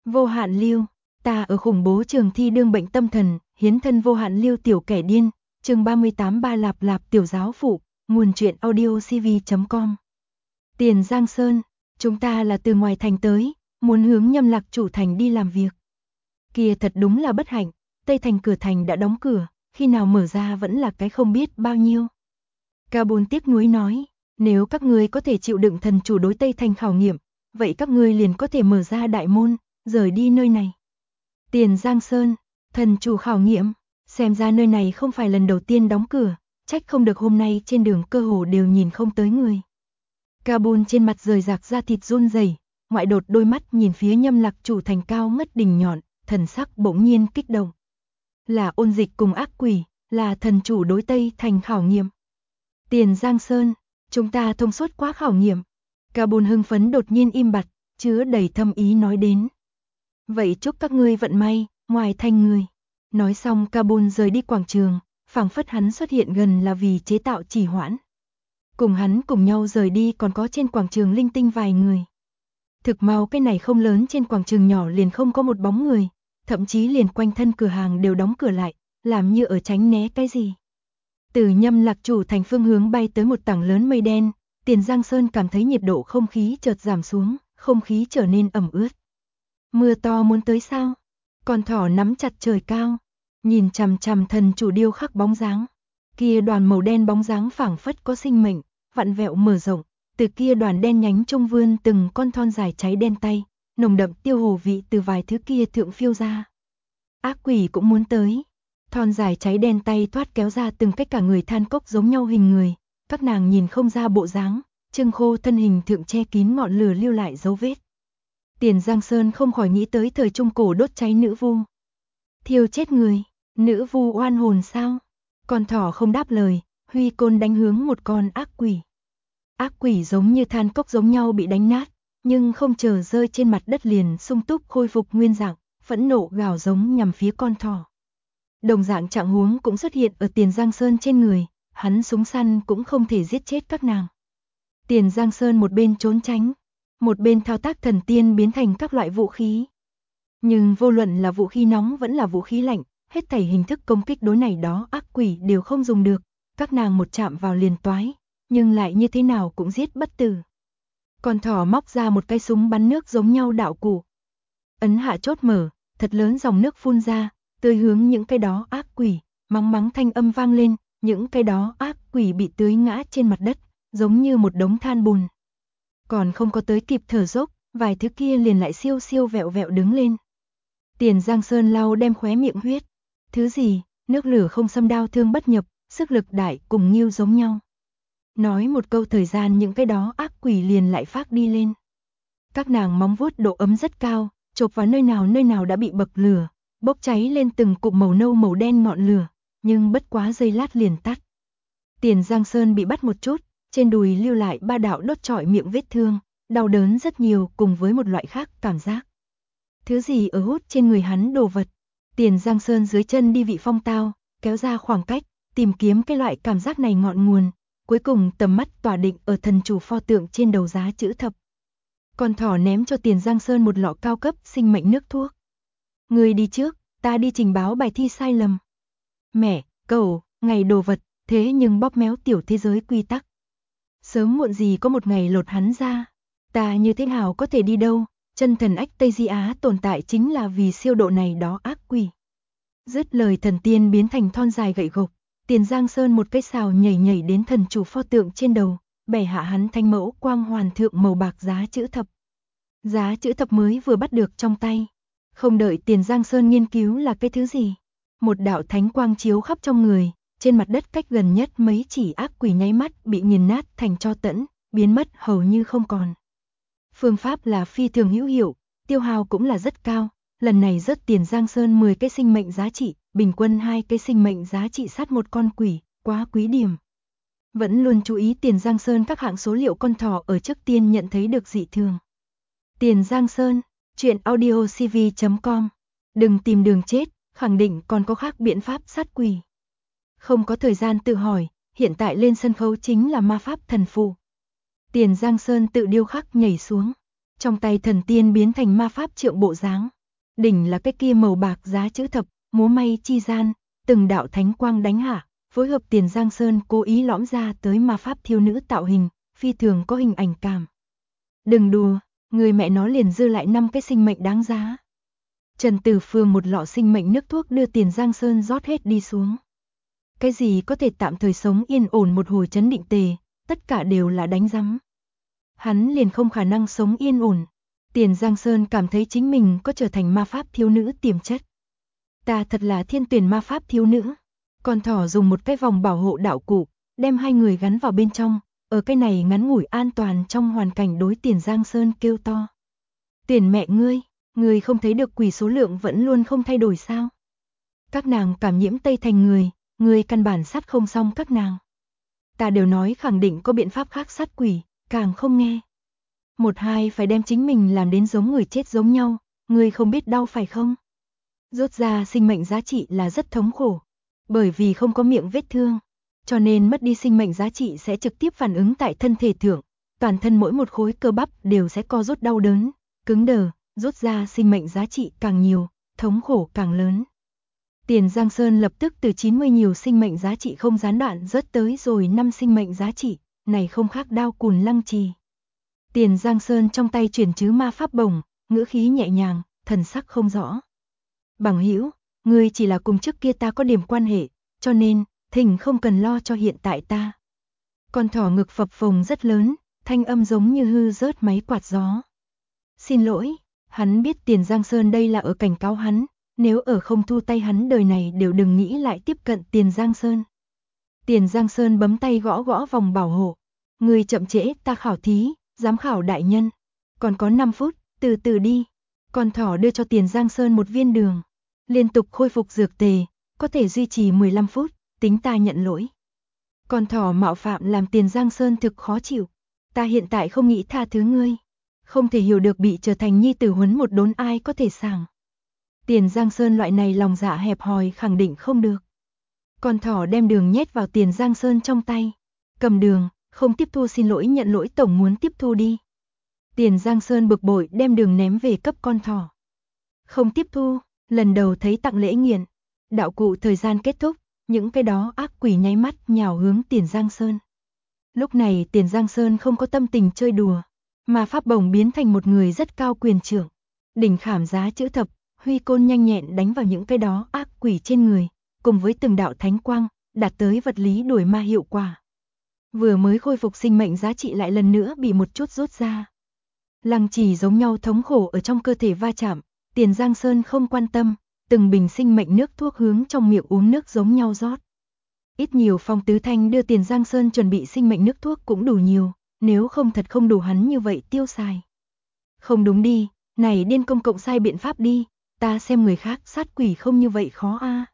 Vô hạn lưu, ta ở khủng bố trường thi đương bệnh tâm thần, hiến thân vô hạn lưu tiểu kẻ điên, chương 38 Ba Lạp Lạp tiểu giáo phụ, nguồn truyện audiocv.com. Tiền Giang Sơn, chúng ta là từ ngoài thành tới, muốn hướng Nhâm Lạc chủ thành đi làm việc. Kia thật đúng là bất hạnh, Tây thành cửa thành đã đóng cửa, khi nào mở ra vẫn là cái không biết bao nhiêu. Ca Bôn tiếc nuối nói, nếu các ngươi có thể chịu đựng thần chủ đối Tây thành khảo nghiệm, vậy các ngươi liền có thể mở ra đại môn, rời đi nơi này. Tiền Giang Sơn, thần chủ khảo nghiệm, xem ra nơi này không phải lần đầu tiên đóng cửa, trách không được hôm nay trên đường cơ hồ đều nhìn không tới người. Ca Bôn trên mặt rời rạc da thịt run rẩy, ngoại đột đôi mắt nhìn phía Nhâm Lạc chủ thành cao ngất đỉnh nhọn, thần sắc bỗng nhiên kích động. Là ôn dịch cùng ác quỷ, là thần chủ đối Tây thành khảo nghiệm. Tiền Giang Sơn, chúng ta thông suốt quá khảo nghiệm. Ca Bôn hưng phấn đột nhiên im bặt, chứa đầy thâm ý nói đến. Vậy chúc các ngươi vận may, ngoài thành người. Nói xong Ca Bôn rời đi quảng trường, phảng phất hắn xuất hiện gần là vì chế tạo trì hoãn. Cùng hắn cùng nhau rời đi còn có trên quảng trường linh tinh vài người. Thực mau cái này không lớn trên quảng trường nhỏ liền không có một bóng người, thậm chí liền quanh thân cửa hàng đều đóng cửa lại, làm như ở tránh né cái gì. Từ Nhâm Lạc chủ thành phương hướng bay tới một tảng lớn mây đen, Tiền Giang Sơn cảm thấy nhiệt độ không khí chợt giảm xuống, không khí trở nên ẩm ướt. Mưa to muốn tới sao? Con thỏ nắm chặt trời cao, nhìn chằm chằm thần chủ điêu khắc bóng dáng. Kia đoàn màu đen bóng dáng phảng phất có sinh mệnh, vặn vẹo mở rộng, từ kia đoàn đen nhánh trung vươn từng con thon dài cháy đen tay, nồng đậm tiêu hồ vị từ vài thứ kia thượng phiêu ra. Ác quỷ cũng muốn tới. Thon dài cháy đen tay thoát kéo ra từng cách cả người than cốc giống nhau hình người, các nàng nhìn không ra bộ dáng, trưng khô thân hình thượng che kín ngọn lửa lưu lại dấu vết. Tiền Giang Sơn không khỏi nghĩ tới thời trung cổ đốt cháy nữ vu. Thiêu chết người, nữ vu oan hồn sao? Con thỏ không đáp lời, huy côn đánh hướng một con ác quỷ. Ác quỷ giống như than cốc giống nhau bị đánh nát, nhưng không chờ rơi trên mặt đất liền sung túc khôi phục nguyên dạng, phẫn nộ gào giống nhằm phía con thỏ. Đồng dạng trạng huống cũng xuất hiện ở Tiền Giang Sơn trên người, hắn súng săn cũng không thể giết chết các nàng. Tiền Giang Sơn một bên trốn tránh, một bên thao tác thần tiên biến thành các loại vũ khí. Nhưng vô luận là vũ khí nóng vẫn là vũ khí lạnh, hết thảy hình thức công kích đối này đó ác quỷ đều không dùng được, các nàng một chạm vào liền toái, nhưng lại như thế nào cũng giết bất tử. Con thỏ móc ra một cái súng bắn nước giống nhau đạo cụ. Ấn hạ chốt mở, thật lớn dòng nước phun ra, tưới hướng những cái đó ác quỷ, mắng mắng thanh âm vang lên, những cái đó ác quỷ bị tưới ngã trên mặt đất, giống như một đống than bùn. Còn không có tới kịp thở dốc, vài thứ kia liền lại siêu siêu vẹo vẹo đứng lên. Tiền Giang Sơn lau đem khóe miệng huyết. Thứ gì, nước lửa không xâm đao thương bất nhập, sức lực đại cùng nghiêu giống nhau. Nói một câu thời gian những cái đó ác quỷ liền lại phát đi lên. Các nàng móng vuốt độ ấm rất cao, chộp vào nơi nào đã bị bậc lửa, bốc cháy lên từng cụm màu nâu màu đen ngọn lửa, nhưng bất quá giây lát liền tắt. Tiền Giang Sơn bị bắt một chút, trên đùi lưu lại 3 đạo đốt trọi miệng vết thương, đau đớn rất nhiều cùng với một loại khác cảm giác. Thứ gì ở hút trên người hắn đồ vật. Tiền Giang Sơn dưới chân đi vị phong tao, kéo ra khoảng cách, tìm kiếm cái loại cảm giác này ngọn nguồn, cuối cùng tầm mắt tỏa định ở thần chủ pho tượng trên đầu giá chữ thập. Con thỏ ném cho Tiền Giang Sơn một lọ cao cấp sinh mệnh nước thuốc. Người đi trước, ta đi trình báo bài thi sai lầm. Mẹ, cậu, ngày đồ vật, thế nhưng bóp méo tiểu thế giới quy tắc. Sớm muộn gì có một ngày lột hắn ra. Ta như thế nào có thể đi đâu, chân thần ách Tây Di Á tồn tại chính là vì siêu độ này đó ác quỷ. Dứt lời thần tiên biến thành thon dài gậy gộc, Tiền Giang Sơn một cái xào nhảy nhảy đến thần chủ pho tượng trên đầu, bẻ hạ hắn thanh mẫu quang hoàn thượng màu bạc giá chữ thập. Giá chữ thập mới vừa bắt được trong tay. Không đợi Tiền Giang Sơn nghiên cứu là cái thứ gì. Một đạo thánh quang chiếu khắp trong người, trên mặt đất cách gần nhất mấy chỉ ác quỷ nháy mắt bị nghiền nát thành tro tẫn, biến mất hầu như không còn. Phương pháp là phi thường hữu hiệu, tiêu hao cũng là rất cao, lần này rớt Tiền Giang Sơn 10 cái sinh mệnh giá trị, bình quân 2 cái sinh mệnh giá trị sát một con quỷ, quá quý điểm. Vẫn luôn chú ý Tiền Giang Sơn các hạng số liệu con thỏ ở trước tiên nhận thấy được dị thường. Tiền Giang Sơn, truyện audiocv.com. Đừng tìm đường chết, khẳng định còn có khác biện pháp sát quỷ. Không có thời gian tự hỏi, hiện tại lên sân khấu chính là ma pháp thần phù. Tiền Giang Sơn tự điêu khắc nhảy xuống. Trong tay thần tiên biến thành ma pháp trượng bộ dáng. Đỉnh là cái kia màu bạc giá chữ thập, múa may chi gian, từng đạo thánh quang đánh hạ, phối hợp Tiền Giang Sơn cố ý lõm ra tới ma pháp thiếu nữ tạo hình, phi thường có hình ảnh cảm. Đừng đùa, người mẹ nó liền dư lại 5 cái sinh mệnh đáng giá. Trần Tử Phương một lọ sinh mệnh nước thuốc đưa Tiền Giang Sơn rót hết đi xuống. Cái gì có thể tạm thời sống yên ổn một hồi chấn định tề, tất cả đều là đánh rắm. Hắn liền không khả năng sống yên ổn. Tiền Giang Sơn cảm thấy chính mình có trở thành ma pháp thiếu nữ tiềm chất. Ta thật là thiên tuyển ma pháp thiếu nữ. Con thỏ dùng một cái vòng bảo hộ đạo cụ, đem hai người gắn vào bên trong, ở cái này ngắn ngủi an toàn trong hoàn cảnh đối Tiền Giang Sơn kêu to. Tiền mẹ ngươi không thấy được quỷ số lượng vẫn luôn không thay đổi sao? Các nàng cảm nhiễm Tây Thành người căn bản sát không xong các nàng. Ta đều nói khẳng định có biện pháp khác sát quỷ, càng không nghe. Một hai phải đem chính mình làm đến giống người chết giống nhau, ngươi không biết đau phải không? Rốt ra sinh mệnh giá trị là rất thống khổ, bởi vì không có miệng vết thương, cho nên mất đi sinh mệnh giá trị sẽ trực tiếp phản ứng tại thân thể thượng, toàn thân mỗi một khối cơ bắp đều sẽ co rút đau đớn, cứng đờ, rốt ra sinh mệnh giá trị càng nhiều, thống khổ càng lớn. Tiền Giang Sơn lập tức từ 90 nhiều sinh mệnh giá trị không gián đoạn rớt tới rồi 5 sinh mệnh giá trị, này không khác đao cùn lăng trì. Tiền Giang Sơn trong tay chuyển chứ ma pháp bổng, ngữ khí nhẹ nhàng, thần sắc không rõ. Bằng hữu, ngươi chỉ là cùng trước kia ta có điểm quan hệ, cho nên, thỉnh không cần lo cho hiện tại ta. Con thỏ ngực phập phồng rất lớn, thanh âm giống như hư rớt máy quạt gió. Xin lỗi, hắn biết Tiền Giang Sơn đây là ở cảnh cáo hắn, nếu ở không thu tay hắn đời này đều đừng nghĩ lại tiếp cận Tiền Giang Sơn. Tiền Giang Sơn bấm tay gõ gõ vòng bảo hộ. Ngươi chậm trễ ta khảo thí, giám khảo đại nhân. Còn có 5 phút, từ từ đi. Con thỏ đưa cho Tiền Giang Sơn một viên đường. Liên tục khôi phục dược tề, có thể duy trì 15 phút, tính ta nhận lỗi. Con thỏ mạo phạm làm Tiền Giang Sơn thực khó chịu. Ta hiện tại không nghĩ tha thứ ngươi. Không thể hiểu được bị trở thành nhi tử huấn một đốn ai có thể sảng. Tiền Giang Sơn loại này lòng dạ hẹp hòi khẳng định không được. Con thỏ đem đường nhét vào Tiền Giang Sơn trong tay. Cầm đường, không tiếp thu xin lỗi nhận lỗi tổng muốn tiếp thu đi. Tiền Giang Sơn bực bội đem đường ném về cấp con thỏ. Không tiếp thu, lần đầu thấy tặng lễ nghiện. Đạo cụ thời gian kết thúc, những cái đó ác quỷ nháy mắt nhào hướng Tiền Giang Sơn. Lúc này Tiền Giang Sơn không có tâm tình chơi đùa, mà pháp bổng biến thành một người rất cao quyền trưởng. Đỉnh khảm giá chữ thập, huy côn nhanh nhẹn đánh vào những cái đó ác quỷ trên người, cùng với từng đạo thánh quang, đạt tới vật lý đuổi ma hiệu quả. Vừa mới khôi phục sinh mệnh giá trị lại lần nữa bị một chút rút ra. Lăng Trì giống nhau thống khổ ở trong cơ thể va chạm, Tiền Giang Sơn không quan tâm, từng bình sinh mệnh nước thuốc hướng trong miệng uống nước giống nhau rót. Ít nhiều Phong Tứ Thanh đưa Tiền Giang Sơn chuẩn bị sinh mệnh nước thuốc cũng đủ nhiều, nếu không thật không đủ hắn như vậy tiêu xài. Không đúng đi, này điên công cộng sai biện pháp đi, ta xem người khác sát quỷ không như vậy khó a.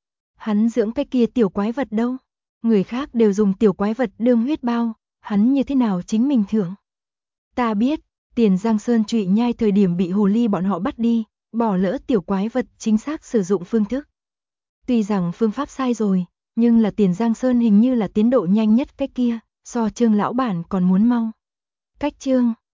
Hắn dưỡng cái kia tiểu quái vật đâu, người khác đều dùng tiểu quái vật đương huyết bao, hắn như thế nào chính mình thưởng. Ta biết, Tiền Giang Sơn trụy nhai thời điểm bị hồ ly bọn họ bắt đi, bỏ lỡ tiểu quái vật chính xác sử dụng phương thức. Tuy rằng phương pháp sai rồi, nhưng là Tiền Giang Sơn hình như là tiến độ nhanh nhất cái kia, so Trương lão bản còn muốn mau. Cách Trương,